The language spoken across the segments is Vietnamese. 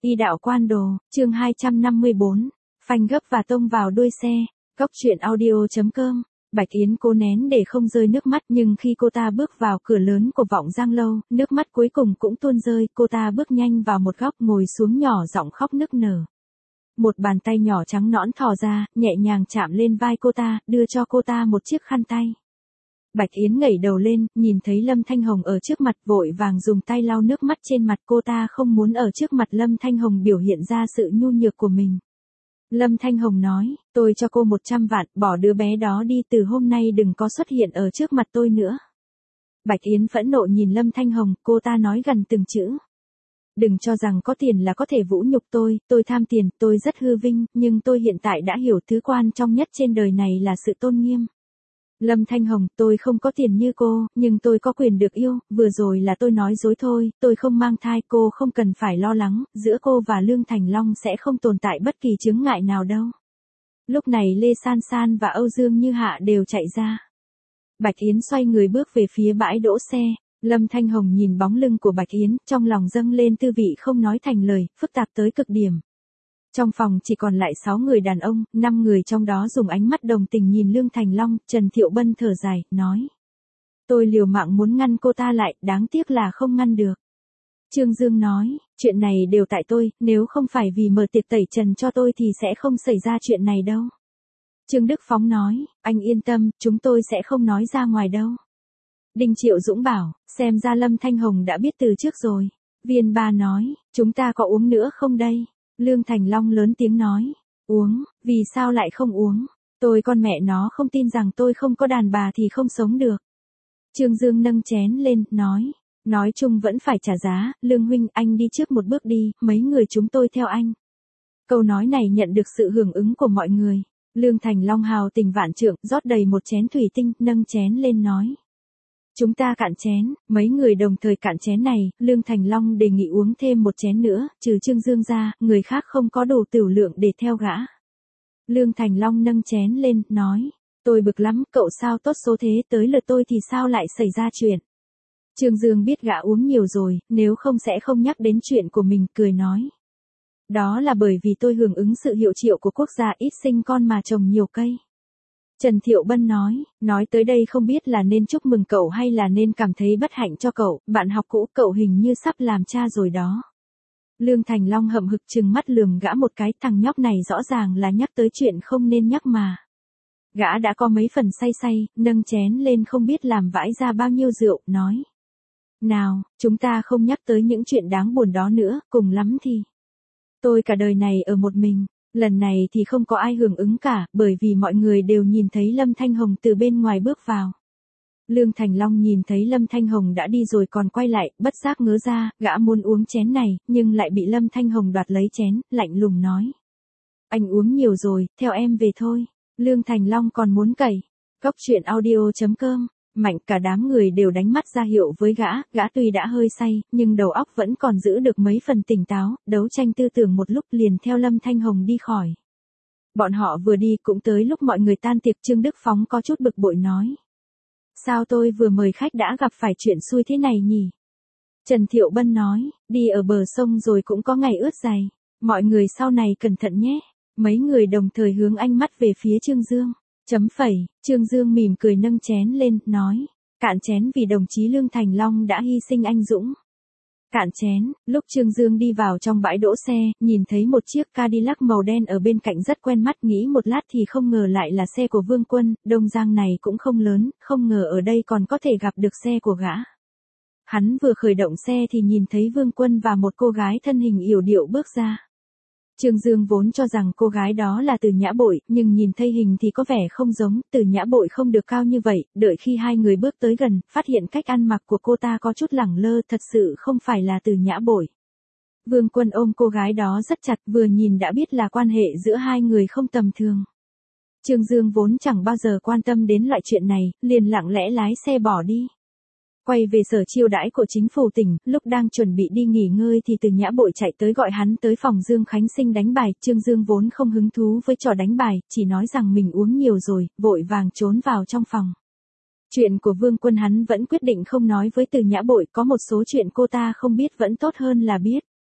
Y đạo quan đồ, chương 254, phanh gấp và tông vào đuôi xe. Góc truyện audio.com. Bạch Yến cố nén để không rơi nước mắt, nhưng khi cô ta bước vào cửa lớn của Vọng Giang Lâu, nước mắt cuối cùng cũng tuôn rơi. Cô ta bước nhanh vào một góc ngồi xuống, nhỏ giọng khóc nức nở. Một bàn tay nhỏ trắng nõn thò ra, nhẹ nhàng chạm lên vai cô ta, đưa cho cô ta một chiếc khăn tay. Bạch Yến ngẩng đầu lên, nhìn thấy Lâm Thanh Hồng ở trước mặt, vội vàng dùng tay lau nước mắt trên mặt. Cô ta không muốn ở trước mặt Lâm Thanh Hồng biểu hiện ra sự nhu nhược của mình. Lâm Thanh Hồng nói, tôi cho cô 100 vạn, bỏ đứa bé đó đi, từ hôm nay đừng có xuất hiện ở trước mặt tôi nữa. Bạch Yến phẫn nộ nhìn Lâm Thanh Hồng, cô ta nói gần từng chữ. Đừng cho rằng có tiền là có thể vũ nhục tôi tham tiền, tôi rất hư vinh, nhưng tôi hiện tại đã hiểu thứ quan trọng nhất trên đời này là sự tôn nghiêm. Lâm Thanh Hồng, tôi không có tiền như cô, nhưng tôi có quyền được yêu, vừa rồi là tôi nói dối thôi, tôi không mang thai, cô không cần phải lo lắng, giữa cô và Lương Thành Long sẽ không tồn tại bất kỳ chướng ngại nào đâu. Lúc này Lê San San và Âu Dương Như Hạ đều chạy ra. Bạch Yến xoay người bước về phía bãi đỗ xe. Lâm Thanh Hồng nhìn bóng lưng của Bạch Yến, trong lòng dâng lên tư vị không nói thành lời, phức tạp tới cực điểm. Trong phòng chỉ còn lại 6 người đàn ông, 5 người trong đó dùng ánh mắt đồng tình nhìn Lương Thành Long. Trần Thiệu Bân thở dài, nói. Tôi liều mạng muốn ngăn cô ta lại, đáng tiếc là không ngăn được. Trương Dương nói, chuyện này đều tại tôi, nếu không phải vì mở tiệc tẩy trần cho tôi thì sẽ không xảy ra chuyện này đâu. Trương Đức Phóng nói, anh yên tâm, chúng tôi sẽ không nói ra ngoài đâu. Đinh Triệu Dũng bảo, xem ra Lâm Thanh Hồng đã biết từ trước rồi. Viên Ba nói, chúng ta có uống nữa không đây? Lương Thành Long lớn tiếng nói, uống, vì sao lại không uống? Tôi con mẹ nó không tin rằng tôi không có đàn bà thì không sống được. Trương Dương nâng chén lên, nói chung vẫn phải trả giá. Lương huynh, anh đi trước một bước đi, mấy người chúng tôi theo anh. Câu nói này nhận được sự hưởng ứng của mọi người. Lương Thành Long hào tình vạn trượng, rót đầy một chén thủy tinh, nâng chén lên nói. Chúng ta cạn chén, mấy người đồng thời cạn chén này. Lương Thành Long đề nghị uống thêm một chén nữa, trừ Trương Dương ra, người khác không có đủ tửu lượng để theo gã. Lương Thành Long nâng chén lên, nói, tôi bực lắm, cậu sao tốt số thế, tới lượt tôi thì sao lại xảy ra chuyện. Trương Dương biết gã uống nhiều rồi, nếu không sẽ không nhắc đến chuyện của mình, cười nói. Đó là bởi vì tôi hưởng ứng sự hiệu triệu của quốc gia ít sinh con mà trồng nhiều cây. Trần Thiệu Bân nói tới đây không biết là nên chúc mừng cậu hay là nên cảm thấy bất hạnh cho cậu, bạn học cũ cậu hình như sắp làm cha rồi đó. Lương Thành Long hậm hực trừng mắt lườm gã một cái, thằng nhóc này rõ ràng là nhắc tới chuyện không nên nhắc mà. Gã đã có mấy phần say, nâng chén lên không biết làm vãi ra bao nhiêu rượu, nói. Nào, chúng ta không nhắc tới những chuyện đáng buồn đó nữa, cùng lắm thì. Tôi cả đời này ở một mình. Lần này thì không có ai hưởng ứng cả, bởi vì mọi người đều nhìn thấy Lâm Thanh Hồng từ bên ngoài bước vào. Lương Thành Long nhìn thấy Lâm Thanh Hồng đã đi rồi còn quay lại, bất giác ngớ ra, gã muốn uống chén này, nhưng lại bị Lâm Thanh Hồng đoạt lấy chén, lạnh lùng nói. Anh uống nhiều rồi, theo em về thôi. Lương Thành Long còn muốn cày. Góc truyện audio.com. Mạnh cả đám người đều đánh mắt ra hiệu với gã tuy đã hơi say, nhưng đầu óc vẫn còn giữ được mấy phần tỉnh táo, đấu tranh tư tưởng một lúc liền theo Lâm Thanh Hồng đi khỏi. Bọn họ vừa đi cũng tới lúc mọi người tan tiệc. Trương Đức Phóng có chút bực bội nói. Sao tôi vừa mời khách đã gặp phải chuyện xui thế này nhỉ? Trần Thiệu Bân nói, đi ở bờ sông rồi cũng có ngày ướt giày. Mọi người sau này cẩn thận nhé. Mấy người đồng thời hướng ánh mắt về phía Trương Dương. Trương Dương mỉm cười nâng chén lên, nói. Cạn chén vì đồng chí Lương Thành Long đã hy sinh anh dũng. Cạn chén. Lúc Trương Dương đi vào trong bãi đỗ xe, nhìn thấy một chiếc Cadillac màu đen ở bên cạnh rất quen mắt, nghĩ một lát thì không ngờ lại là xe của Vương Quân. Đông Giang này cũng không lớn, không ngờ ở đây còn có thể gặp được xe của gã. Hắn vừa khởi động xe thì nhìn thấy Vương Quân và một cô gái thân hình yểu điệu bước ra. Trương Dương vốn cho rằng cô gái đó là Từ Nhã Bội, nhưng nhìn thấy hình thì có vẻ không giống. Từ Nhã Bội không được cao như vậy, đợi khi hai người bước tới gần, phát hiện cách ăn mặc của cô ta có chút lẳng lơ, thật sự không phải là Từ Nhã Bội. Vương Quân ôm cô gái đó rất chặt, vừa nhìn đã biết là quan hệ giữa hai người không tầm thường. Trương Dương vốn chẳng bao giờ quan tâm đến loại chuyện này, liền lặng lẽ lái xe bỏ đi. Quay về sở chiêu đãi của chính phủ tỉnh, lúc đang chuẩn bị đi nghỉ ngơi thì Từ Nhã Bội chạy tới gọi hắn tới phòng Dương Khánh Sinh đánh bài. Trương Dương vốn không hứng thú với trò đánh bài, chỉ nói rằng mình uống nhiều rồi, vội vàng trốn vào trong phòng. Chuyện của Vương Quân hắn vẫn quyết định không nói với Từ Nhã Bội, có một số chuyện cô ta không biết vẫn tốt hơn là biết.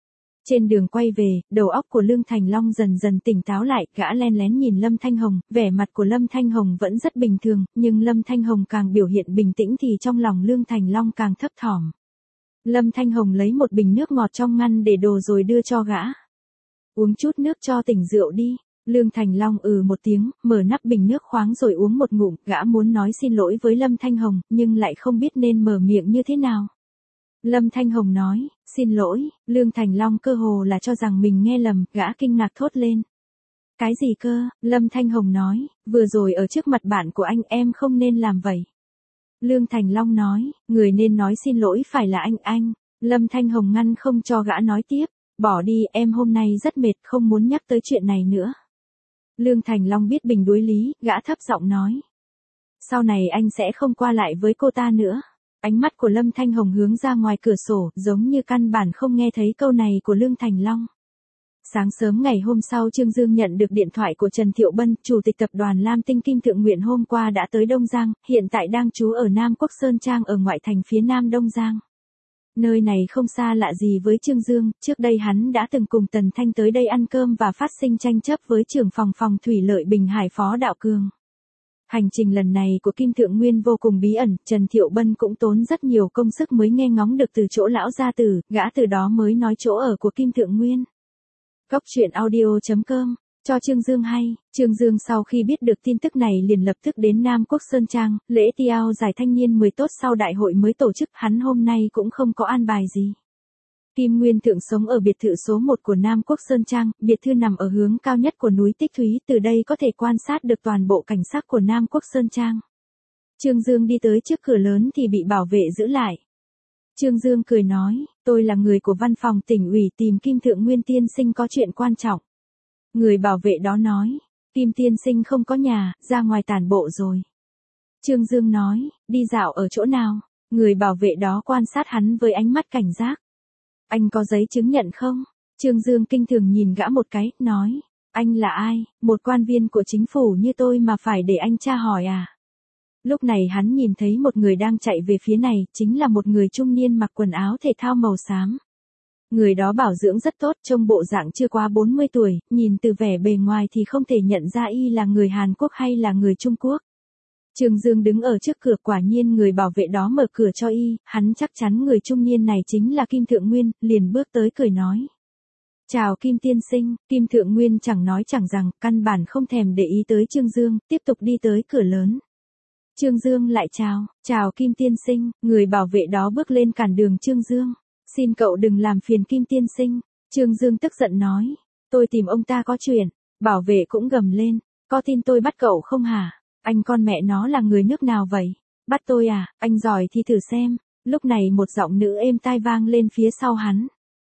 Trên đường quay về, đầu óc của Lương Thành Long dần dần tỉnh táo lại, gã len lén nhìn Lâm Thanh Hồng, vẻ mặt của Lâm Thanh Hồng vẫn rất bình thường, nhưng Lâm Thanh Hồng càng biểu hiện bình tĩnh thì trong lòng Lương Thành Long càng thấp thỏm. Lâm Thanh Hồng lấy một bình nước ngọt trong ngăn để đồ rồi đưa cho gã. Uống chút nước cho tỉnh rượu đi. Lương Thành Long một tiếng, mở nắp bình nước khoáng rồi uống một ngụm, gã muốn nói xin lỗi với Lâm Thanh Hồng, nhưng lại không biết nên mở miệng như thế nào. Lâm Thanh Hồng nói, xin lỗi, Lương Thành Long cơ hồ là cho rằng mình nghe lầm, gã kinh ngạc thốt lên. Cái gì cơ? Lâm Thanh Hồng nói, vừa rồi ở trước mặt bạn của anh em không nên làm vậy. Lương Thành Long nói, người nên nói xin lỗi phải là anh. Lâm Thanh Hồng ngăn không cho gã nói tiếp, bỏ đi, em hôm nay rất mệt, không muốn nhắc tới chuyện này nữa. Lương Thành Long biết bình đối lý, gã thấp giọng nói. Sau này anh sẽ không qua lại với cô ta nữa. Ánh mắt của Lâm Thanh Hồng hướng ra ngoài cửa sổ, giống như căn bản không nghe thấy câu này của Lương Thành Long. Sáng sớm ngày hôm sau Trương Dương nhận được điện thoại của Trần Thiệu Bân, chủ tịch tập đoàn Lam Tinh Kim Thượng Nguyện hôm qua đã tới Đông Giang, hiện tại đang trú ở Nam Quốc Sơn Trang ở ngoại thành phía nam Đông Giang. Nơi này không xa lạ gì với Trương Dương, trước đây hắn đã từng cùng Tần Thanh tới đây ăn cơm và phát sinh tranh chấp với trưởng phòng thủy lợi Bình Hải Phó Đạo Cường. Hành trình lần này của Kim Thượng Nguyên vô cùng bí ẩn, Trần Thiệu Bân cũng tốn rất nhiều công sức mới nghe ngóng được từ chỗ lão gia tử, gã từ đó mới nói chỗ ở của Kim Thượng Nguyên. Góc truyện audio.com cho Trương Dương hay, Trương Dương sau khi biết được tin tức này liền lập tức đến Nam Quốc Sơn Trang, lễ Tiao giải thanh niên 10 tốt sau đại hội mới tổ chức, hắn hôm nay cũng không có an bài gì. Kim Nguyên Thượng sống ở biệt thự số 1 của Nam Quốc Sơn Trang, biệt thự nằm ở hướng cao nhất của núi Tích Thúy, từ đây có thể quan sát được toàn bộ cảnh sắc của Nam Quốc Sơn Trang. Trương Dương đi tới trước cửa lớn thì bị bảo vệ giữ lại. Trương Dương cười nói, tôi là người của văn phòng tỉnh ủy tìm Kim Thượng Nguyên tiên sinh có chuyện quan trọng. Người bảo vệ đó nói, Kim tiên sinh không có nhà, ra ngoài tản bộ rồi. Trương Dương nói, đi dạo ở chỗ nào? Người bảo vệ đó quan sát hắn với ánh mắt cảnh giác. Anh có giấy chứng nhận không? Trương Dương kinh thường nhìn gã một cái, nói, anh là ai? Một quan viên của chính phủ như tôi mà phải để anh tra hỏi à? Lúc này hắn nhìn thấy một người đang chạy về phía này, chính là một người trung niên mặc quần áo thể thao màu xám. Người đó bảo dưỡng rất tốt, trông bộ dạng chưa quá 40 tuổi, nhìn từ vẻ bề ngoài thì không thể nhận ra y là người Hàn Quốc hay là người Trung Quốc. Trương Dương đứng ở trước cửa, quả nhiên người bảo vệ đó mở cửa cho y, hắn chắc chắn người trung niên này chính là Kim Thượng Nguyên, liền bước tới cười nói. Chào Kim tiên sinh, Kim Thượng Nguyên chẳng nói chẳng rằng, căn bản không thèm để ý tới Trương Dương, tiếp tục đi tới cửa lớn. Trương Dương lại chào Kim tiên sinh, người bảo vệ đó bước lên cản đường Trương Dương. Xin cậu đừng làm phiền Kim tiên sinh. Trương Dương tức giận nói, tôi tìm ông ta có chuyện. Bảo vệ cũng gầm lên, có tin tôi bắt cậu không hả? Anh con mẹ nó là người nước nào vậy? Bắt tôi à? Anh giỏi thì thử xem. Lúc này một giọng nữ êm tai vang lên phía sau hắn.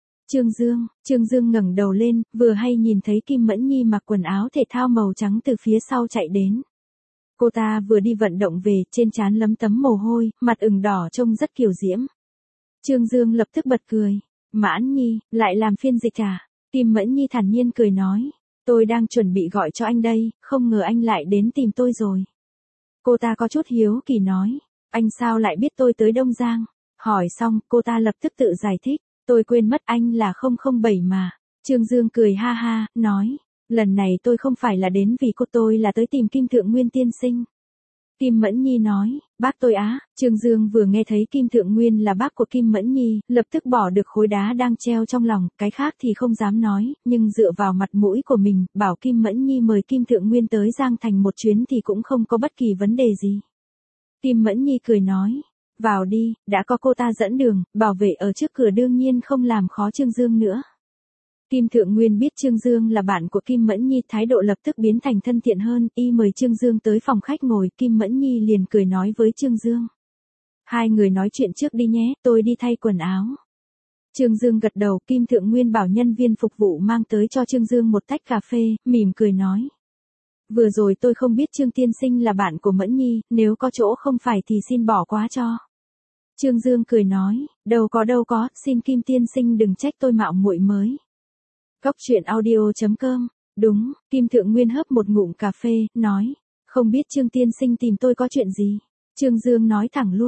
Trương Dương ngẩng đầu lên, vừa hay nhìn thấy Kim Mẫn Nhi mặc quần áo thể thao màu trắng từ phía sau chạy đến. Cô ta vừa đi vận động về, trên trán lấm tấm mồ hôi, mặt ửng đỏ trông rất kiều diễm. Trương Dương lập tức bật cười. Mãn Nhi, lại làm phiên dịch à? Kim Mẫn Nhi thản nhiên cười nói. Tôi đang chuẩn bị gọi cho anh đây, không ngờ anh lại đến tìm tôi rồi. Cô ta có chút hiếu kỳ nói. Anh sao lại biết tôi tới Đông Giang? Hỏi xong, cô ta lập tức tự giải thích. Tôi quên mất anh là 007 mà. Trương Dương cười ha ha, nói. Lần này tôi không phải là đến vì cô, tôi là tới tìm Kim Thượng Nguyên tiên sinh. Kim Mẫn Nhi nói, bác tôi á. Trương Dương vừa nghe thấy Kim Thượng Nguyên là bác của Kim Mẫn Nhi, lập tức bỏ được khối đá đang treo trong lòng, cái khác thì không dám nói, nhưng dựa vào mặt mũi của mình, bảo Kim Mẫn Nhi mời Kim Thượng Nguyên tới Giang Thành một chuyến thì cũng không có bất kỳ vấn đề gì. Kim Mẫn Nhi cười nói, vào đi, đã có cô ta dẫn đường, bảo vệ ở trước cửa đương nhiên không làm khó Trương Dương nữa. Kim Thượng Nguyên biết Trương Dương là bạn của Kim Mẫn Nhi, thái độ lập tức biến thành thân thiện hơn, y mời Trương Dương tới phòng khách ngồi, Kim Mẫn Nhi liền cười nói với Trương Dương. Hai người nói chuyện trước đi nhé, tôi đi thay quần áo. Trương Dương gật đầu, Kim Thượng Nguyên bảo nhân viên phục vụ mang tới cho Trương Dương một tách cà phê, mỉm cười nói. Vừa rồi tôi không biết Trương tiên sinh là bạn của Mẫn Nhi, nếu có chỗ không phải thì xin bỏ qua cho. Trương Dương cười nói, đâu có, xin Kim tiên sinh đừng trách tôi mạo muội mới. Góc truyện audio.com, đúng, Kim Thượng Nguyên hớp một ngụm cà phê, nói, không biết Trương tiên sinh tìm tôi có chuyện gì. Trương Dương nói thẳng luôn,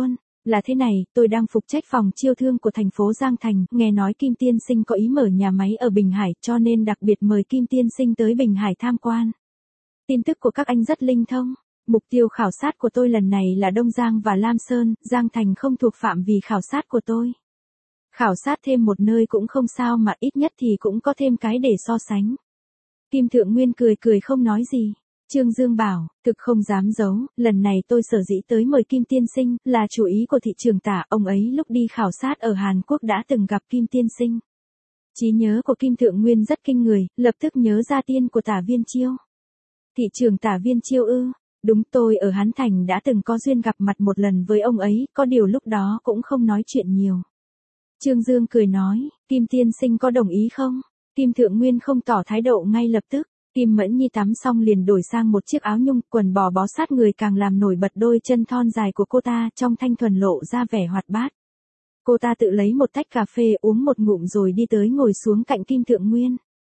Là thế này, tôi đang phụ trách phòng chiêu thương của thành phố Giang Thành, nghe nói Kim Tiên Sinh có ý mở nhà máy ở Bình Hải, cho nên đặc biệt mời Kim Tiên Sinh tới Bình Hải tham quan. Tin tức của các anh rất linh thông. Mục tiêu khảo sát của tôi lần này là Đông Giang và Lam Sơn, Giang Thành không thuộc phạm vi khảo sát của tôi. Khảo sát thêm một nơi cũng không sao mà ít nhất thì cũng có thêm cái để so sánh. Kim Thượng Nguyên cười cười không nói gì. Trương Dương bảo, thực không dám giấu, lần này tôi sở dĩ tới mời Kim Tiên Sinh, là chủ ý của thị trường Tả, ông ấy lúc đi khảo sát ở Hàn Quốc đã từng gặp Kim Tiên Sinh. Trí nhớ của Kim Thượng Nguyên rất kinh người, lập tức nhớ ra tiên của Tả Viên Chiêu. Thị trường Tả Viên Chiêu ư? Đúng, tôi ở Hán Thành đã từng có duyên gặp mặt một lần với ông ấy, có điều lúc đó cũng không nói chuyện nhiều. Trương Dương cười nói, Kim Tiên Sinh có đồng ý không? Kim Thượng Nguyên không tỏ thái độ ngay lập tức. Kim Mẫn Nhi tắm xong liền đổi sang một chiếc áo nhung, quần bò bó sát người càng làm nổi bật đôi chân thon dài của cô ta, trong thanh thuần lộ ra vẻ hoạt bát. Cô ta tự lấy một tách cà phê uống một ngụm rồi đi tới ngồi xuống cạnh Kim Thượng Nguyên.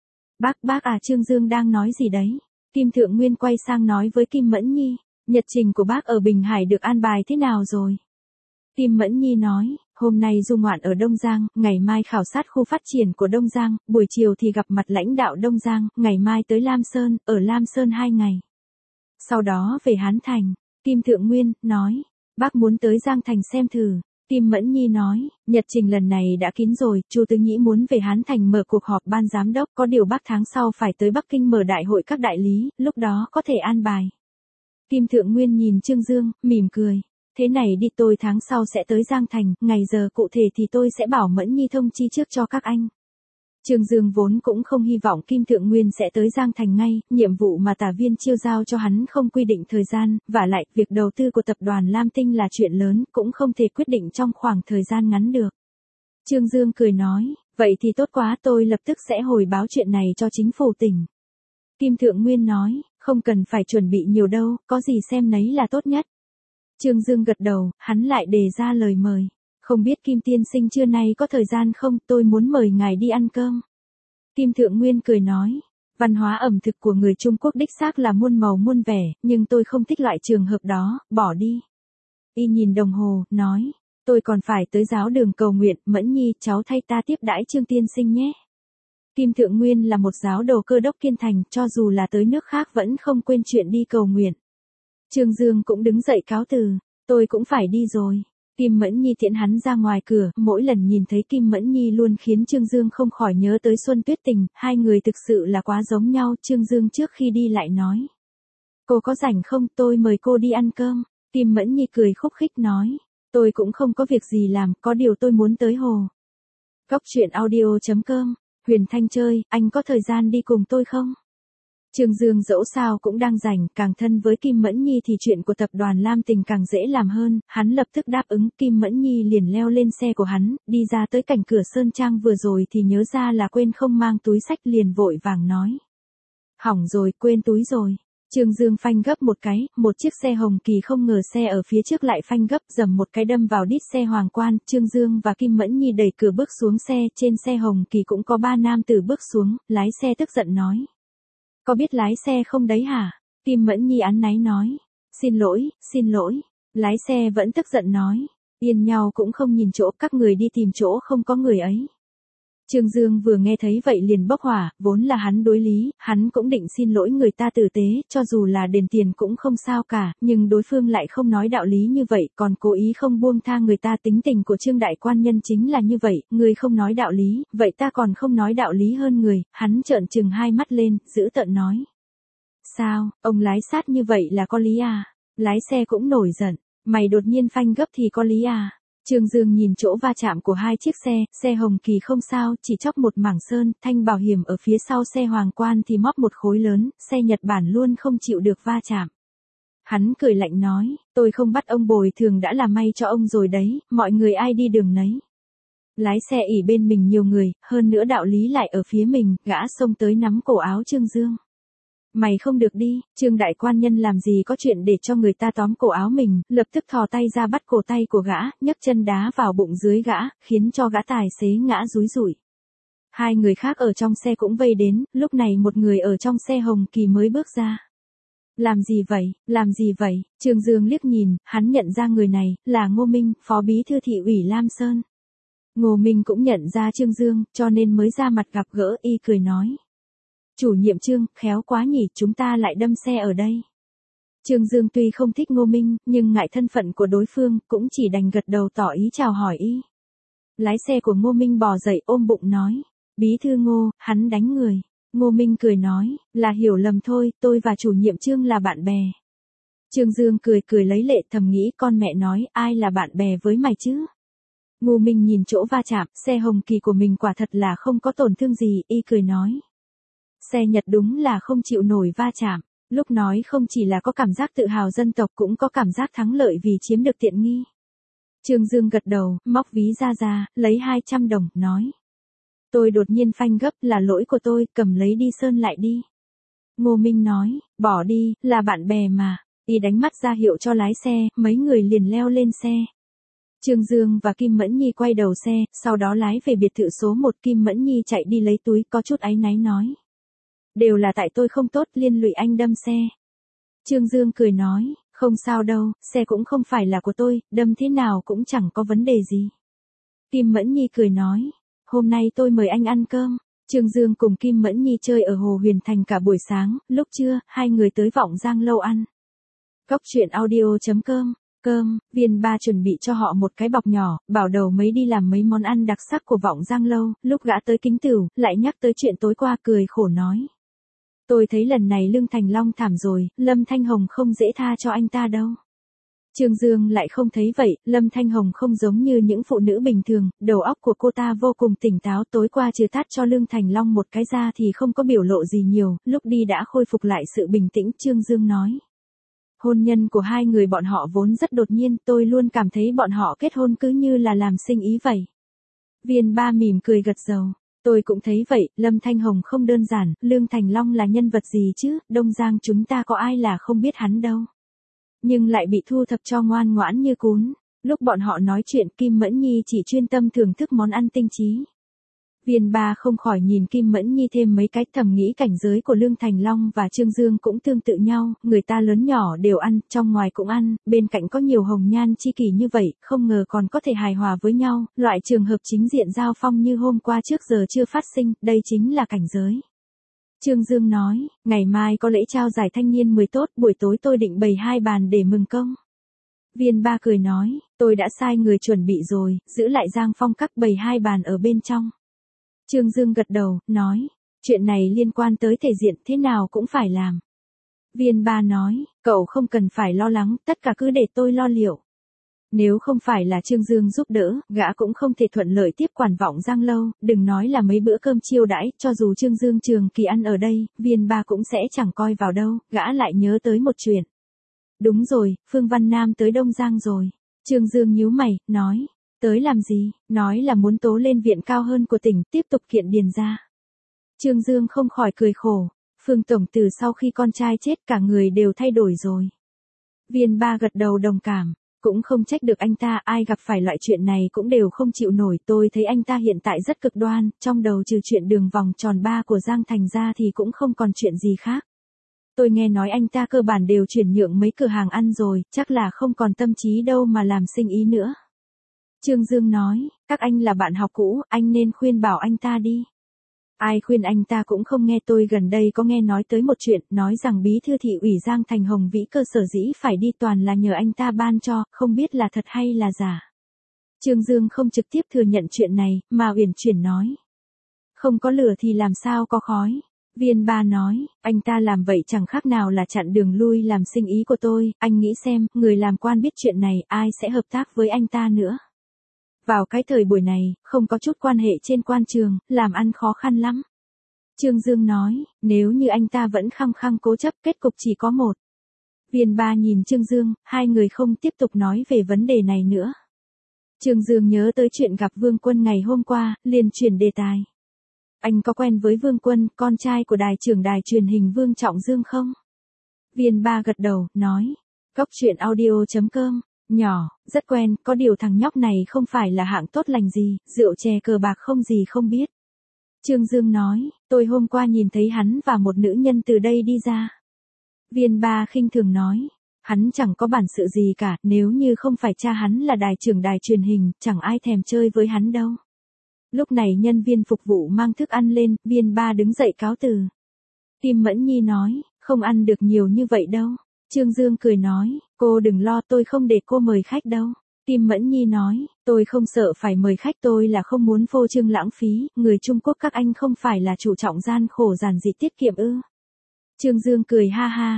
Bác à, Trương Dương đang nói gì đấy? Kim Thượng Nguyên quay sang nói với Kim Mẫn Nhi, nhật trình của bác ở Bình Hải được an bài thế nào rồi? Kim Mẫn Nhi nói, hôm nay du ngoạn ở Đông Giang, ngày mai khảo sát khu phát triển của Đông Giang, buổi chiều thì gặp mặt lãnh đạo Đông Giang, ngày mai tới Lam Sơn, ở Lam Sơn 2 ngày. Sau đó về Hán Thành. Kim Thượng Nguyên nói, bác muốn tới Giang Thành xem thử. Kim Mẫn Nhi nói, nhật trình lần này đã kín rồi, Chu Tứ Nhĩ muốn về Hán Thành mở cuộc họp ban giám đốc, có điều bác tháng sau phải tới Bắc Kinh mở đại hội các đại lý, lúc đó có thể an bài. Kim Thượng Nguyên nhìn Trương Dương, mỉm cười. Thế này đi, tôi tháng sau sẽ tới Giang Thành, ngày giờ cụ thể thì tôi sẽ bảo Mẫn Nhi thông chi trước cho các anh. Trương Dương vốn cũng không hy vọng Kim Thượng Nguyên sẽ tới Giang Thành ngay, nhiệm vụ mà Tả Viên Chiêu giao cho hắn không quy định thời gian, vả lại, việc đầu tư của tập đoàn Lam Tinh là chuyện lớn, cũng không thể quyết định trong khoảng thời gian ngắn được. Trương Dương cười nói, vậy thì tốt quá, tôi lập tức sẽ hồi báo chuyện này cho chính phủ tỉnh. Kim Thượng Nguyên nói, không cần phải chuẩn bị nhiều đâu, có gì xem nấy là tốt nhất. Trương Dương gật đầu, hắn lại đề ra lời mời. Không biết Kim Tiên Sinh trưa nay có thời gian không, tôi muốn mời ngài đi ăn cơm. Kim Thượng Nguyên cười nói, văn hóa ẩm thực của người Trung Quốc đích xác là muôn màu muôn vẻ, nhưng tôi không thích loại trường hợp đó, bỏ đi. Y nhìn đồng hồ, nói, tôi còn phải tới giáo đường cầu nguyện, Mẫn Nhi, cháu thay ta tiếp đãi Trương Tiên Sinh nhé. Kim Thượng Nguyên là một giáo đồ Cơ đốc kiên thành, cho dù là tới nước khác vẫn không quên chuyện đi cầu nguyện. Trương Dương cũng đứng dậy cáo từ, tôi cũng phải đi rồi. Kim Mẫn Nhi tiễn hắn ra ngoài cửa, mỗi lần nhìn thấy Kim Mẫn Nhi luôn khiến Trương Dương không khỏi nhớ tới Xuân Tuyết Tình, hai người thực sự là quá giống nhau. Trương Dương trước khi đi lại nói, cô có rảnh không, tôi mời cô đi ăn cơm. Kim Mẫn Nhi cười khúc khích nói, tôi cũng không có việc gì làm, có điều tôi muốn tới hồ. Góc truyện audio.com, Huyền Thanh chơi, anh có thời gian đi cùng tôi không? Trương Dương dẫu sao cũng đang rảnh, càng thân với Kim Mẫn Nhi thì chuyện của tập đoàn Lam Tình càng dễ làm hơn, hắn lập tức đáp ứng. Kim Mẫn Nhi liền leo lên xe của hắn, đi ra tới cảnh cửa Sơn Trang vừa rồi thì nhớ ra là quên không mang túi xách, liền vội vàng nói. Hỏng rồi, quên túi rồi. Trương Dương phanh gấp một cái, một chiếc xe Hồng Kỳ không ngờ xe ở phía trước lại phanh gấp, dầm một cái đâm vào đít xe Hoàng Quan. Trương Dương và Kim Mẫn Nhi đẩy cửa bước xuống xe, trên xe Hồng Kỳ cũng có 3 nam tử bước xuống, lái xe tức giận nói. Có biết lái xe không đấy hả? Kim Mẫn Nhi áy náy nói. Xin lỗi. Lái xe vẫn tức giận nói. Yên nhau cũng không nhìn chỗ, các người đi tìm chỗ không có người ấy. Trương Dương vừa nghe thấy vậy liền bốc hỏa, vốn là hắn đối lý, hắn cũng định xin lỗi người ta tử tế, cho dù là đền tiền cũng không sao cả, nhưng đối phương lại không nói đạo lý như vậy, còn cố ý không buông tha người ta. Tính tình của Trương đại quan nhân chính là như vậy, người không nói đạo lý, vậy ta còn không nói đạo lý hơn người. Hắn trợn trừng hai mắt lên, dữ tợn nói. Sao, ông lái sát như vậy là có lý à? Lái xe cũng nổi giận, mày đột nhiên phanh gấp thì có lý à? Trương Dương nhìn chỗ va chạm của hai chiếc xe Hồng Kỳ không sao, chỉ chóc một mảng sơn, thanh bảo hiểm ở phía sau xe Hoàng Quan thì móp một khối lớn, xe Nhật Bản luôn không chịu được va chạm. Hắn cười lạnh nói, tôi không bắt ông bồi thường đã là may cho ông rồi đấy, mọi người ai đi đường nấy. Lái xe ỉ bên mình nhiều người, hơn nữa đạo lý lại ở phía mình, gã xông tới nắm cổ áo Trương Dương. Mày không được đi, Trương đại quan nhân làm gì có chuyện để cho người ta tóm cổ áo mình, lập tức thò tay ra bắt cổ tay của gã, nhấc chân đá vào bụng dưới gã, khiến cho gã tài xế ngã rúi rủi. Hai người khác ở trong xe cũng vây đến, lúc này một người ở trong xe Hồng Kỳ mới bước ra. Làm gì vậy, làm gì vậy? Trương Dương liếc nhìn, hắn nhận ra người này, là Ngô Minh, phó bí thư thị ủy Lam Sơn. Ngô Minh cũng nhận ra Trương Dương, cho nên mới ra mặt gặp gỡ, y cười nói. Chủ nhiệm Trương, khéo quá nhỉ, chúng ta lại đâm xe ở đây. Trương Dương tuy không thích Ngô Minh, nhưng ngại thân phận của đối phương, cũng chỉ đành gật đầu tỏ ý chào hỏi y. Lái xe của Ngô Minh bò dậy ôm bụng nói. Bí thư Ngô, hắn đánh người. Ngô Minh cười nói, là hiểu lầm thôi, tôi và chủ nhiệm Trương là bạn bè. Trương Dương cười cười lấy lệ, thầm nghĩ con mẹ nói, ai là bạn bè với mày chứ? Ngô Minh nhìn chỗ va chạm, xe Hồng Kỳ của mình quả thật là không có tổn thương gì, y cười nói. Xe Nhật đúng là không chịu nổi va chạm, lúc nói không chỉ là có cảm giác tự hào dân tộc cũng có cảm giác thắng lợi vì chiếm được tiện nghi. Trương Dương gật đầu, móc ví ra, lấy 200 đồng, nói. Tôi đột nhiên phanh gấp, là lỗi của tôi, cầm lấy đi sơn lại đi. Ngô Minh nói, bỏ đi, là bạn bè mà. Y đánh mắt ra hiệu cho lái xe, mấy người liền leo lên xe. Trương Dương và Kim Mẫn Nhi quay đầu xe, sau đó lái về biệt thự số 1. Kim Mẫn Nhi chạy đi lấy túi, có chút áy náy nói. Đều là tại tôi không tốt, liên lụy anh đâm xe. Trương Dương cười nói, không sao đâu, xe cũng không phải là của tôi, đâm thế nào cũng chẳng có vấn đề gì. Kim Mẫn Nhi cười nói, hôm nay tôi mời anh ăn cơm. Trương Dương cùng Kim Mẫn Nhi chơi ở Hồ Huyền Thành cả buổi sáng, lúc trưa, hai người tới Vọng Giang Lâu ăn. Góc truyện audio.com, Viên Ba chuẩn bị cho họ một cái bọc nhỏ, bảo đầu mấy đi làm mấy món ăn đặc sắc của Vọng Giang Lâu, lúc gã tới Kính Tửu, lại nhắc tới chuyện tối qua cười khổ nói. Tôi thấy lần này Lương Thành Long thảm rồi, Lâm Thanh Hồng không dễ tha cho anh ta đâu. Trương Dương lại không thấy vậy, Lâm Thanh Hồng không giống như những phụ nữ bình thường, đầu óc của cô ta vô cùng tỉnh táo, tối qua trừ tát cho Lương Thành Long một cái ra thì không có biểu lộ gì nhiều, lúc đi đã khôi phục lại sự bình tĩnh. Trương Dương nói. Hôn nhân của hai người bọn họ vốn rất đột nhiên, tôi luôn cảm thấy bọn họ kết hôn cứ như là làm sinh ý vậy. Viên Ba mỉm cười gật đầu. Tôi cũng thấy vậy, Lâm Thanh Hồng không đơn giản, Lương Thành Long là nhân vật gì chứ, Đông Giang chúng ta có ai là không biết hắn đâu. Nhưng lại bị thu thập cho ngoan ngoãn như cún. Lúc bọn họ nói chuyện Kim Mẫn Nhi chỉ chuyên tâm thưởng thức món ăn tinh trí. Viên Ba không khỏi nhìn Kim Mẫn Nhi thêm mấy cái, thầm nghĩ cảnh giới của Lương Thành Long và Trương Dương cũng tương tự nhau, người ta lớn nhỏ đều ăn, trong ngoài cũng ăn, bên cạnh có nhiều hồng nhan chi kỷ như vậy, không ngờ còn có thể hài hòa với nhau, loại trường hợp chính diện giao phong như hôm qua trước giờ chưa phát sinh, đây chính là cảnh giới. Trương Dương nói, ngày mai có lễ trao giải thanh niên 10 tốt, buổi tối tôi định bày 2 bàn để mừng công. Viên Ba cười nói, tôi đã sai người chuẩn bị rồi, giữ lại Giang Phong các bày 2 bàn ở bên trong. Trương Dương gật đầu, nói, chuyện này liên quan tới thể diện, thế nào cũng phải làm. Viên Ba nói, cậu không cần phải lo lắng, tất cả cứ để tôi lo liệu. Nếu không phải là Trương Dương giúp đỡ, gã cũng không thể thuận lợi tiếp quản Vọng Giang Lâu, đừng nói là mấy bữa cơm chiêu đãi, cho dù Trương Dương trường kỳ ăn ở đây, Viên Ba cũng sẽ chẳng coi vào đâu, gã lại nhớ tới một chuyện. Đúng rồi, Phương Văn Nam tới Đông Giang rồi. Trương Dương nhíu mày, nói, tới làm gì, nói là muốn tố lên viện cao hơn của tỉnh, tiếp tục kiện Điền gia. Trương Dương không khỏi cười khổ, Phương Tổng từ sau khi con trai chết cả người đều thay đổi rồi. Viên Ba gật đầu đồng cảm. Cũng không trách được anh ta, ai gặp phải loại chuyện này cũng đều không chịu nổi, tôi thấy anh ta hiện tại rất cực đoan, trong đầu trừ chuyện đường vòng tròn 3 của Giang Thành ra thì cũng không còn chuyện gì khác. Tôi nghe nói anh ta cơ bản đều chuyển nhượng mấy cửa hàng ăn rồi, chắc là không còn tâm trí đâu mà làm sinh ý nữa. Trương Dương nói, các anh là bạn học cũ, anh nên khuyên bảo anh ta đi. Ai khuyên anh ta cũng không nghe, tôi gần đây có nghe nói tới một chuyện, nói rằng bí thư thị ủy Giang Thành Hồng Vĩ cơ sở dĩ phải đi toàn là nhờ anh ta ban cho, không biết là thật hay là giả. Trương Dương không trực tiếp thừa nhận chuyện này, mà uyển chuyển nói. Không có lửa thì làm sao có khói. Viên Ba nói, anh ta làm vậy chẳng khác nào là chặn đường lui làm sinh ý của tôi, anh nghĩ xem, người làm quan biết chuyện này, ai sẽ hợp tác với anh ta nữa. Vào cái thời buổi này, không có chút quan hệ trên quan trường, làm ăn khó khăn lắm. Trương Dương nói, nếu như anh ta vẫn khăng khăng cố chấp, kết cục chỉ có một. Viên Ba nhìn Trương Dương, hai người không tiếp tục nói về vấn đề này nữa. Trương Dương nhớ tới chuyện gặp Vương Quân ngày hôm qua, liền chuyển đề tài. Anh có quen với Vương Quân, con trai của đài trưởng đài truyền hình Vương Trọng Dương không? Viên Ba gật đầu, nói, góc truyện audio.com. Nhỏ, rất quen, có điều thằng nhóc này không phải là hạng tốt lành gì, rượu chè cờ bạc không gì không biết. Trương Dương nói, tôi hôm qua nhìn thấy hắn và một nữ nhân từ đây đi ra. Viên Ba khinh thường nói. Hắn chẳng có bản sự gì cả, nếu như không phải cha hắn là đài trưởng đài truyền hình, chẳng ai thèm chơi với hắn đâu. Lúc này nhân viên phục vụ mang thức ăn lên, Viên Ba đứng dậy cáo từ. Kim Mẫn Nhi nói, không ăn được nhiều như vậy đâu. Trương Dương cười nói, cô đừng lo, tôi không để cô mời khách đâu. Kim Mẫn Nhi nói, tôi không sợ phải mời khách, tôi là không muốn phô trương lãng phí, người Trung Quốc các anh không phải là chủ trọng gian khổ giản dị tiết kiệm ư. Trương Dương cười ha ha,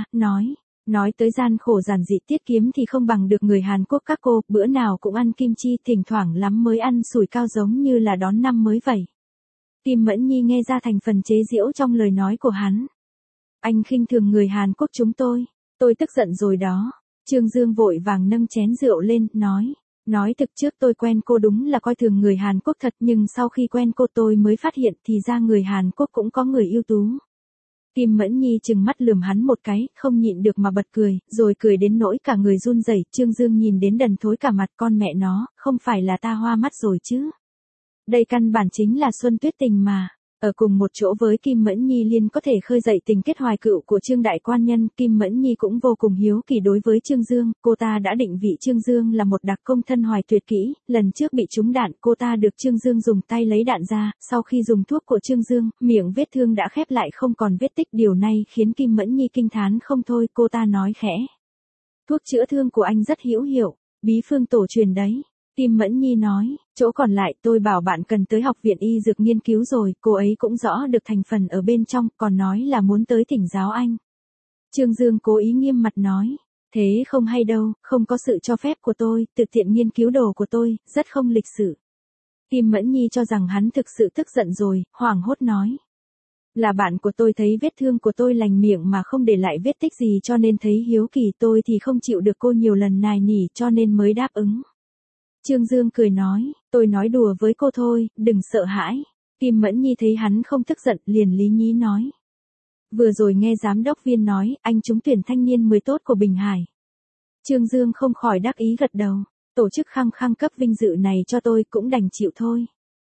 nói tới gian khổ giản dị tiết kiệm thì không bằng được người Hàn Quốc các cô, bữa nào cũng ăn kim chi, thỉnh thoảng lắm mới ăn sủi cao giống như là đón năm mới vậy. Kim Mẫn Nhi nghe ra thành phần chế giễu trong lời nói của hắn. Anh khinh thường người Hàn Quốc chúng tôi tức giận rồi đó. Trương Dương vội vàng nâng chén rượu lên, nói thực trước tôi quen cô đúng là coi thường người Hàn Quốc thật, nhưng sau khi quen cô tôi mới phát hiện thì ra người Hàn Quốc cũng có người ưu tú. Kim Mẫn Nhi trừng mắt lườm hắn một cái, không nhịn được mà bật cười, rồi cười đến nỗi cả người run rẩy. Trương Dương nhìn đến đần thối cả mặt, con mẹ nó, không phải là ta hoa mắt rồi chứ. Đây căn bản chính là Xuân Tuyết Tình mà. Ở cùng một chỗ với Kim Mẫn Nhi liền có thể khơi dậy tình kết hoài cựu của Trương Đại Quan Nhân. Kim Mẫn Nhi cũng vô cùng hiếu kỳ đối với Trương Dương, cô ta đã định vị Trương Dương là một đặc công thân hoài tuyệt kỹ, lần trước bị trúng đạn cô ta được Trương Dương dùng tay lấy đạn ra, sau khi dùng thuốc của Trương Dương, miệng vết thương đã khép lại không còn vết tích, điều này khiến Kim Mẫn Nhi kinh thán không thôi. Cô ta nói khẽ, thuốc chữa thương của anh rất hữu hiệu, bí phương tổ truyền đấy. Kim Mẫn Nhi nói, chỗ còn lại tôi bảo bạn cần tới học viện y dược nghiên cứu rồi, cô ấy cũng rõ được thành phần ở bên trong, còn nói là muốn tới thỉnh giáo anh. Trương Dương cố ý nghiêm mặt nói, thế không hay đâu, không có sự cho phép của tôi, tự tiện nghiên cứu đồ của tôi, rất không lịch sự. Kim Mẫn Nhi cho rằng hắn thực sự tức giận rồi, hoảng hốt nói. Là bạn của tôi thấy vết thương của tôi lành miệng mà không để lại vết tích gì cho nên thấy hiếu kỳ, tôi thì không chịu được cô nhiều lần nài nỉ cho nên mới đáp ứng. Trương Dương cười nói, tôi nói đùa với cô thôi, đừng sợ hãi. Kim Mẫn Nhi thấy hắn không tức giận, liền lý nhí nói. Vừa rồi nghe giám đốc Viên nói, anh trúng tuyển thanh niên 10 tốt của Bình Hải. Trương Dương không khỏi đắc ý gật đầu, tổ chức khăng khăng cấp vinh dự này cho tôi cũng đành chịu thôi.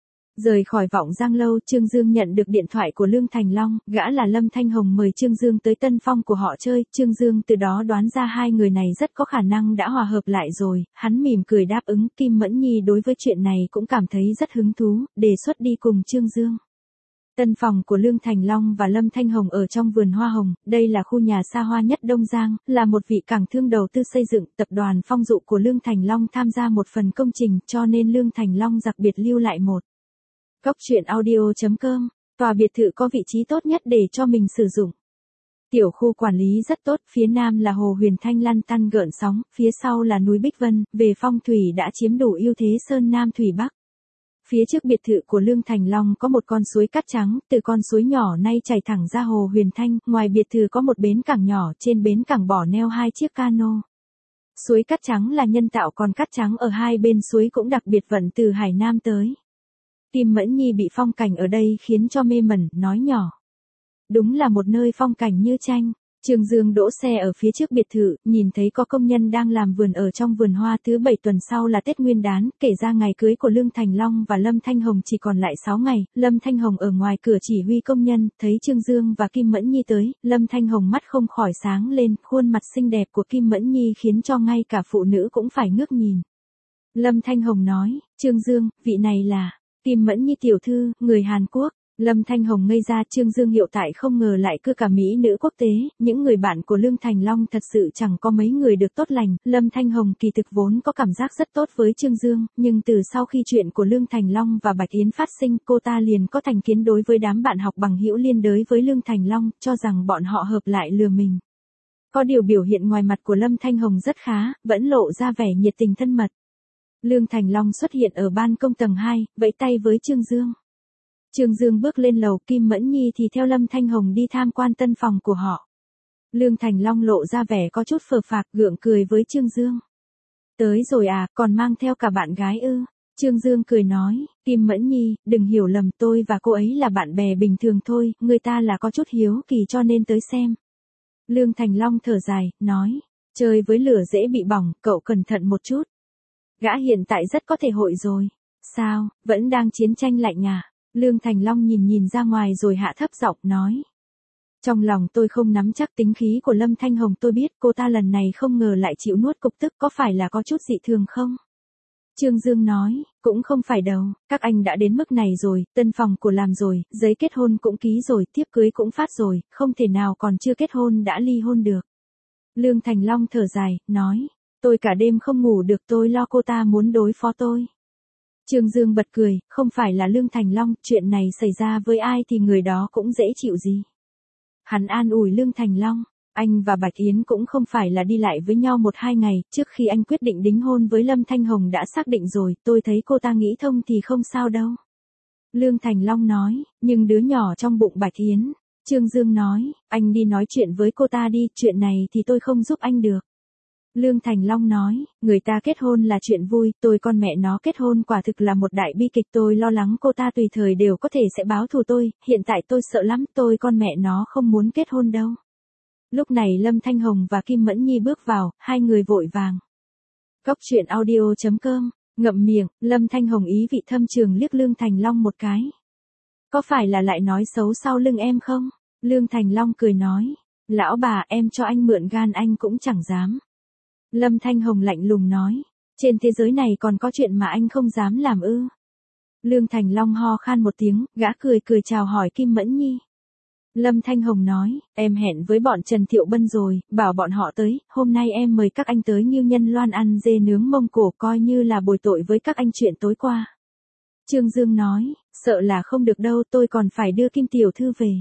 Rời khỏi Vọng Giang Lâu, Trương Dương nhận được điện thoại của Lương Thành Long, gã là Lâm Thanh Hồng mời Trương Dương tới Tân Phong của họ chơi, Trương Dương từ đó đoán ra hai người này rất có khả năng đã hòa hợp lại rồi, hắn mỉm cười đáp ứng. Kim Mẫn Nhi đối với chuyện này cũng cảm thấy rất hứng thú, đề xuất đi cùng Trương Dương. Tân Phòng của Lương Thành Long và Lâm Thanh Hồng ở trong vườn hoa hồng, đây là khu nhà xa hoa nhất Đông Giang, là một vị cảng thương đầu tư xây dựng, tập đoàn Phong Dụ của Lương Thành Long tham gia một phần công trình, cho nên Lương Thành Long đặc biệt lưu lại một góc truyện audio.com, tòa biệt thự có vị trí tốt nhất để cho mình sử dụng. Tiểu khu quản lý rất tốt, phía nam là hồ Huyền Thanh lăn tăn gợn sóng, phía sau là núi Bích Vân, về phong thủy đã chiếm đủ ưu thế sơn nam thủy bắc. Phía trước biệt thự của Lương Thành Long có một con suối cát trắng, từ con suối nhỏ nay chảy thẳng ra hồ Huyền Thanh, ngoài biệt thự có một bến cảng nhỏ, trên bến cảng bỏ neo 2 chiếc cano. Suối cát trắng là nhân tạo, còn cát trắng ở hai bên suối cũng đặc biệt vận từ Hải Nam tới. Kim Mẫn Nhi bị phong cảnh ở đây khiến cho mê mẩn, nói nhỏ. Đúng là một nơi phong cảnh như tranh. Trương Dương đỗ xe ở phía trước biệt thự, nhìn thấy có công nhân đang làm vườn ở trong vườn hoa. Thứ 7 tuần sau là Tết Nguyên Đán, kể ra ngày cưới của Lương Thành Long và Lâm Thanh Hồng chỉ còn lại 6 ngày. Lâm Thanh Hồng ở ngoài cửa chỉ huy công nhân, thấy Trương Dương và Kim Mẫn Nhi tới, Lâm Thanh Hồng mắt không khỏi sáng lên, khuôn mặt xinh đẹp của Kim Mẫn Nhi khiến cho ngay cả phụ nữ cũng phải ngước nhìn. Lâm Thanh Hồng nói, Trương Dương, vị này là Kim Mẫn Nhi tiểu thư, người Hàn Quốc. Lâm Thanh Hồng ngây ra, Trương Dương hiệu tại không ngờ lại cưa cả mỹ nữ quốc tế, những người bạn của Lương Thành Long thật sự chẳng có mấy người được tốt lành. Lâm Thanh Hồng kỳ thực vốn có cảm giác rất tốt với Trương Dương, nhưng từ sau khi chuyện của Lương Thành Long và Bạch Yến phát sinh, cô ta liền có thành kiến đối với đám bạn học bằng hữu liên đới với Lương Thành Long, cho rằng bọn họ hợp lại lừa mình. Có điều biểu hiện ngoài mặt của Lâm Thanh Hồng rất khá, vẫn lộ ra vẻ nhiệt tình thân mật. Lương Thành Long xuất hiện ở ban công tầng 2, vẫy tay với Trương Dương. Trương Dương bước lên lầu, Kim Mẫn Nhi thì theo Lâm Thanh Hồng đi tham quan tân phòng của họ. Lương Thành Long lộ ra vẻ có chút phờ phạc, gượng cười với Trương Dương. Tới rồi à, còn mang theo cả bạn gái ư? Trương Dương cười nói, Kim Mẫn Nhi, đừng hiểu lầm, tôi và cô ấy là bạn bè bình thường thôi, người ta là có chút hiếu kỳ cho nên tới xem. Lương Thành Long thở dài, nói, chơi với lửa dễ bị bỏng, cậu cẩn thận một chút. Gã hiện tại rất có thể hội rồi. Sao, vẫn đang chiến tranh lạnh à? Lương Thành Long nhìn ra ngoài rồi hạ thấp giọng nói. Trong lòng tôi không nắm chắc tính khí của Lâm Thanh Hồng, tôi biết cô ta lần này không ngờ lại chịu nuốt cục tức, có phải là có chút dị thường không? Trương Dương nói, cũng không phải đâu, các anh đã đến mức này rồi, tân phòng của làm rồi, giấy kết hôn cũng ký rồi, thiếp cưới cũng phát rồi, không thể nào còn chưa kết hôn đã ly hôn được. Lương Thành Long thở dài, nói, tôi cả đêm không ngủ được, tôi lo cô ta muốn đối phó tôi. Trương Dương bật cười, không phải là Lương Thành Long, chuyện này xảy ra với ai thì người đó cũng dễ chịu gì. Hắn an ủi Lương Thành Long, anh và Bạch Yến cũng không phải là đi lại với nhau 1-2 ngày, trước khi anh quyết định đính hôn với Lâm Thanh Hồng đã xác định rồi, tôi thấy cô ta nghĩ thông thì không sao đâu. Lương Thành Long nói, nhưng đứa nhỏ trong bụng Bạch Yến. Trương Dương nói, anh đi nói chuyện với cô ta đi, chuyện này thì tôi không giúp anh được. Lương Thành Long nói, người ta kết hôn là chuyện vui, tôi con mẹ nó kết hôn quả thực là một đại bi kịch, tôi lo lắng cô ta tùy thời đều có thể sẽ báo thù tôi, hiện tại tôi sợ lắm, tôi con mẹ nó không muốn kết hôn đâu. Lúc này Lâm Thanh Hồng và Kim Mẫn Nhi bước vào, hai người vội vàng. Cóc truyện audio.com, ngậm miệng, Lâm Thanh Hồng ý vị thâm trường liếc Lương Thành Long một cái. Có phải là lại nói xấu sau lưng em không? Lương Thành Long cười nói, lão bà em cho anh mượn gan anh cũng chẳng dám. Lâm Thanh Hồng lạnh lùng nói, trên thế giới này còn có chuyện mà anh không dám làm ư? Lương Thành Long ho khan một tiếng, gã cười cười chào hỏi Kim Mẫn Nhi. Lâm Thanh Hồng nói, em hẹn với bọn Trần Thiệu Bân rồi, bảo bọn họ tới, hôm nay em mời các anh tới Ngưu Nhân Loan ăn dê nướng Mông Cổ coi như là bồi tội với các anh chuyện tối qua. Trương Dương nói, sợ là không được đâu, tôi còn phải đưa Kim Tiểu Thư về.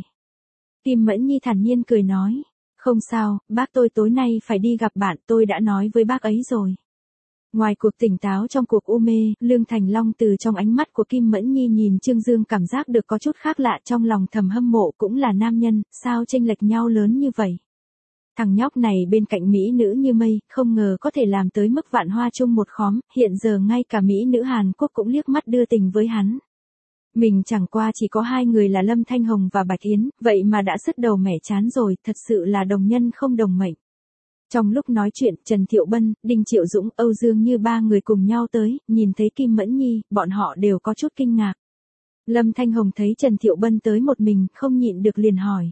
Kim Mẫn Nhi thản nhiên cười nói, không sao, bác tôi tối nay phải đi gặp bạn, tôi đã nói với bác ấy rồi. Ngoài cuộc tỉnh táo trong cuộc u mê, Lương Thành Long từ trong ánh mắt của Kim Mẫn Nhi nhìn Trương Dương cảm giác được có chút khác lạ, trong lòng thầm hâm mộ, cũng là nam nhân, sao chênh lệch nhau lớn như vậy. Thằng nhóc này bên cạnh mỹ nữ như mây, không ngờ có thể làm tới mức vạn hoa chung một khóm, hiện giờ ngay cả mỹ nữ Hàn Quốc cũng liếc mắt đưa tình với hắn. Mình chẳng qua chỉ có hai người là Lâm Thanh Hồng và Bạch Yến, vậy mà đã sứt đầu mẻ chán rồi, thật sự là đồng nhân không đồng mệnh. Trong lúc nói chuyện, Trần Thiệu Bân, Đinh Triệu Dũng, Âu Dương Như ba người cùng nhau tới, nhìn thấy Kim Mẫn Nhi, bọn họ đều có chút kinh ngạc. Lâm Thanh Hồng thấy Trần Thiệu Bân tới một mình, không nhịn được liền hỏi.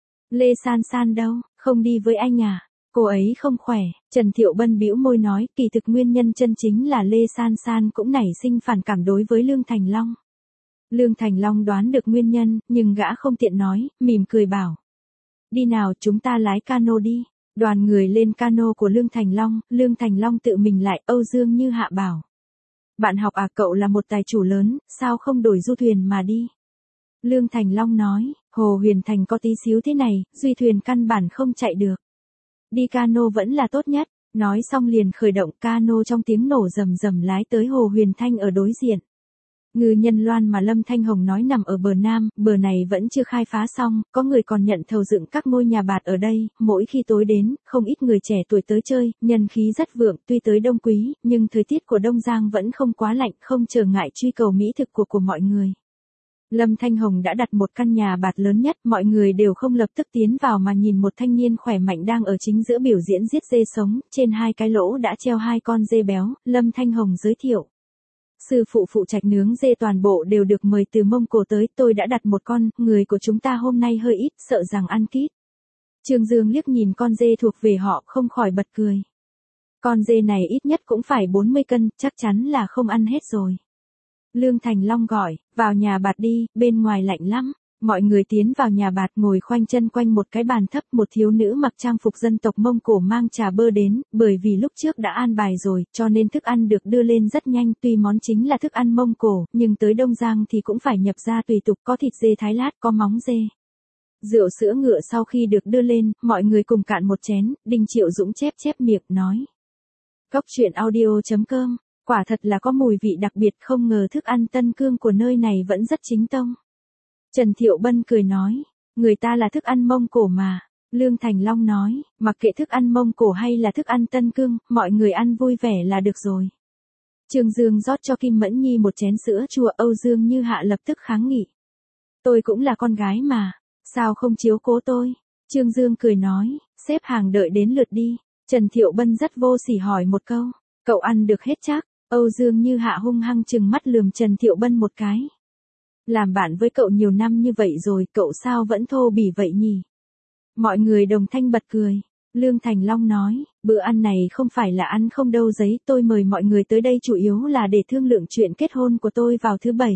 Lê San San đâu, không đi với anh à? Cô ấy không khỏe. Trần Thiệu Bân bĩu môi nói, kỳ thực nguyên nhân chân chính là Lê San San cũng nảy sinh phản cảm đối với Lương Thành Long. Lương Thành Long đoán được nguyên nhân, nhưng gã không tiện nói, mỉm cười bảo. Đi nào, chúng ta lái cano đi. Đoàn người lên cano của Lương Thành Long tự mình lại, Âu Dương Như hạ bảo. Bạn học à, cậu là một tài chủ lớn, sao không đổi du thuyền mà đi? Lương Thành Long nói, Hồ Huyền Thành có tí xíu thế này, duy thuyền căn bản không chạy được. Đi cano vẫn là tốt nhất, nói xong liền khởi động cano trong tiếng nổ rầm rầm lái tới Hồ Huyền Thanh ở đối diện. Ngư Nhân Loan mà Lâm Thanh Hồng nói nằm ở bờ Nam, bờ này vẫn chưa khai phá xong, có người còn nhận thầu dựng các ngôi nhà bạt ở đây, mỗi khi tối đến, không ít người trẻ tuổi tới chơi, nhân khí rất vượng, tuy tới Đông Quý, nhưng thời tiết của Đông Giang vẫn không quá lạnh, không trở ngại truy cầu mỹ thực của mọi người. Lâm Thanh Hồng đã đặt một căn nhà bạt lớn nhất, mọi người đều không lập tức tiến vào mà nhìn một thanh niên khỏe mạnh đang ở chính giữa biểu diễn giết dê sống, trên hai cái lỗ đã treo hai con dê béo, Lâm Thanh Hồng giới thiệu. Sư phụ phụ trạch nướng dê toàn bộ đều được mời từ Mông Cổ tới, tôi đã đặt một con, người của chúng ta hôm nay hơi ít, sợ rằng ăn kít. Trương Dương liếc nhìn con dê thuộc về họ, không khỏi bật cười. Con dê này ít nhất cũng phải 40 cân, chắc chắn là không ăn hết rồi. Lương Thành Long gọi, vào nhà bạt đi, bên ngoài lạnh lắm. Mọi người tiến vào nhà bạt ngồi khoanh chân quanh một cái bàn thấp, một thiếu nữ mặc trang phục dân tộc Mông Cổ mang trà bơ đến, bởi vì lúc trước đã an bài rồi, cho nên thức ăn được đưa lên rất nhanh, tuy món chính là thức ăn Mông Cổ, nhưng tới Đông Giang thì cũng phải nhập ra tùy tục, có thịt dê thái lát, có móng dê. Rượu sữa ngựa sau khi được đưa lên, mọi người cùng cạn một chén, Đinh Triệu Dũng chép chép miệng nói. Cóc truyện audio.com, quả thật là có mùi vị đặc biệt, không ngờ thức ăn Tân Cương của nơi này vẫn rất chính tông. Trần Thiệu Bân cười nói, người ta là thức ăn Mông Cổ mà. Lương Thành Long nói, mặc kệ thức ăn Mông Cổ hay là thức ăn Tân Cương, mọi người ăn vui vẻ là được rồi. Trương Dương rót cho Kim Mẫn Nhi một chén sữa chua, Âu Dương Như hạ lập tức kháng nghị. Tôi cũng là con gái mà, sao không chiếu cố tôi? Trương Dương cười nói, xếp hàng đợi đến lượt đi. Trần Thiệu Bân rất vô sỉ hỏi một câu, cậu ăn được hết chắc? Âu Dương Như hạ hung hăng trừng mắt lườm Trần Thiệu Bân một cái. Làm bạn với cậu nhiều năm như vậy rồi, cậu sao vẫn thô bỉ vậy nhỉ? Mọi người đồng thanh bật cười. Lương Thành Long nói, bữa ăn này không phải là ăn không đâu giấy, tôi mời mọi người tới đây chủ yếu là để thương lượng chuyện kết hôn của tôi vào thứ Bảy.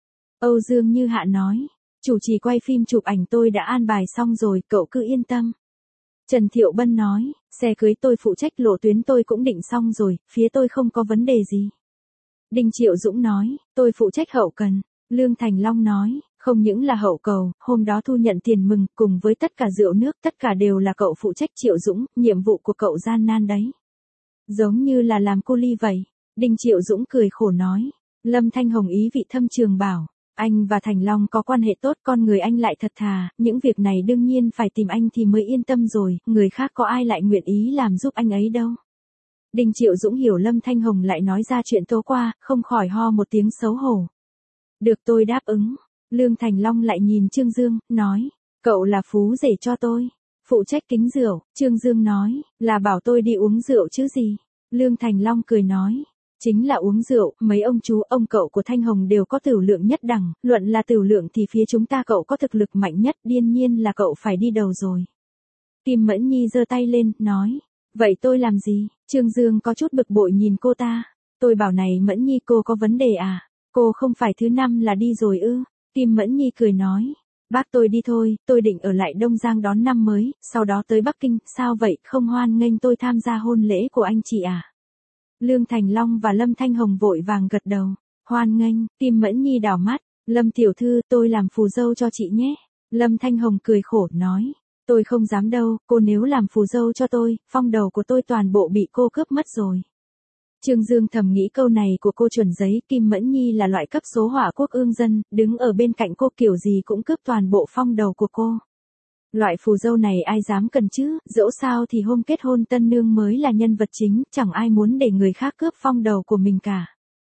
Âu Dương Như Hạ nói, chủ trì quay phim chụp ảnh tôi đã an bài xong rồi, cậu cứ yên tâm. Trần Thiệu Bân nói, xe cưới tôi phụ trách, lộ tuyến tôi cũng định xong rồi, phía tôi không có vấn đề gì. Đinh Triệu Dũng nói, tôi phụ trách hậu cần. Lương Thành Long nói, không những là hậu cầu, hôm đó thu nhận tiền mừng, cùng với tất cả rượu nước, tất cả đều là cậu phụ trách. Triệu Dũng, nhiệm vụ của cậu gian nan đấy. Giống như là làm cu ly vậy. Đinh Triệu Dũng cười khổ nói. Lâm Thanh Hồng ý vị thâm trường bảo, anh và Thành Long có quan hệ tốt, con người anh lại thật thà, những việc này đương nhiên phải tìm anh thì mới yên tâm rồi, người khác có ai lại nguyện ý làm giúp anh ấy đâu. Đinh Triệu Dũng hiểu Lâm Thanh Hồng lại nói ra chuyện tối qua, không khỏi ho một tiếng xấu hổ. Được, tôi đáp ứng. Lương Thành Long lại nhìn Trương Dương, nói, cậu là phú rể cho tôi, phụ trách kính rượu. Trương Dương nói, là bảo tôi đi uống rượu chứ gì. Lương Thành Long cười nói, chính là uống rượu, mấy ông chú ông cậu của Thanh Hồng đều có tửu lượng nhất đẳng, luận là tửu lượng thì phía chúng ta cậu có thực lực mạnh nhất, đương nhiên là cậu phải đi đầu rồi. Kim Mẫn Nhi giơ tay lên, nói, vậy tôi làm gì? Trương Dương có chút bực bội nhìn cô ta, tôi bảo này Mẫn Nhi, cô có vấn đề à? Cô không phải thứ năm là đi rồi ư? Kim Mẫn Nhi cười nói, bác tôi đi thôi, tôi định ở lại Đông Giang đón năm mới, sau đó tới Bắc Kinh. Sao vậy, không hoan nghênh tôi tham gia hôn lễ của anh chị à? Lương Thành Long và Lâm Thanh Hồng vội vàng gật đầu, hoan nghênh. Kim Mẫn Nhi đảo mắt, Lâm tiểu thư, tôi làm phù dâu cho chị nhé. Lâm Thanh Hồng cười khổ nói, tôi không dám đâu, cô nếu làm phù dâu cho tôi, phong đầu của tôi toàn bộ bị cô cướp mất rồi. Trương Dương thầm nghĩ câu này của cô chuẩn giấy, Kim Mẫn Nhi là loại cấp số hỏa quốc ương dân, đứng ở bên cạnh cô kiểu gì cũng cướp toàn bộ phong đầu của cô. Loại phù dâu này ai dám cần chứ, dẫu sao thì hôm kết hôn tân nương mới là nhân vật chính, chẳng ai muốn để người khác cướp phong đầu của mình cả.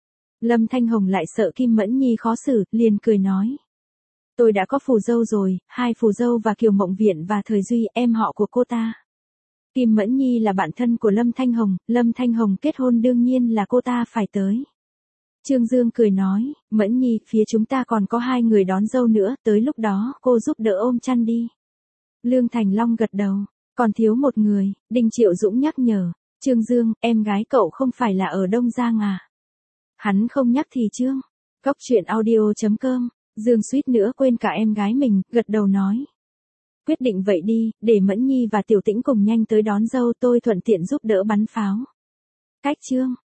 Lâm Thanh Hồng lại sợ Kim Mẫn Nhi khó xử, liền cười nói. Tôi đã có phù dâu rồi, hai phù dâu và Kiều Mộng Viện và Thời Duy, em họ của cô ta. Kim Mẫn Nhi là bạn thân của Lâm Thanh Hồng kết hôn đương nhiên là cô ta phải tới. Trương Dương cười nói, Mẫn Nhi, phía chúng ta còn có 2 người đón dâu nữa, tới lúc đó cô giúp đỡ ôm chăn đi. Lương Thành Long gật đầu, còn thiếu một người. Đinh Triệu Dũng nhắc nhở, Trương Dương, em gái cậu không phải là ở Đông Giang à? Hắn không nhắc thì Trương. Cóc truyện audio.com, Dương suýt nữa quên cả em gái mình, gật đầu nói. Quyết định vậy đi, để Mẫn Nhi và Tiểu Tĩnh cùng nhanh tới đón dâu, tôi thuận tiện giúp đỡ bắn pháo. Cách Trương.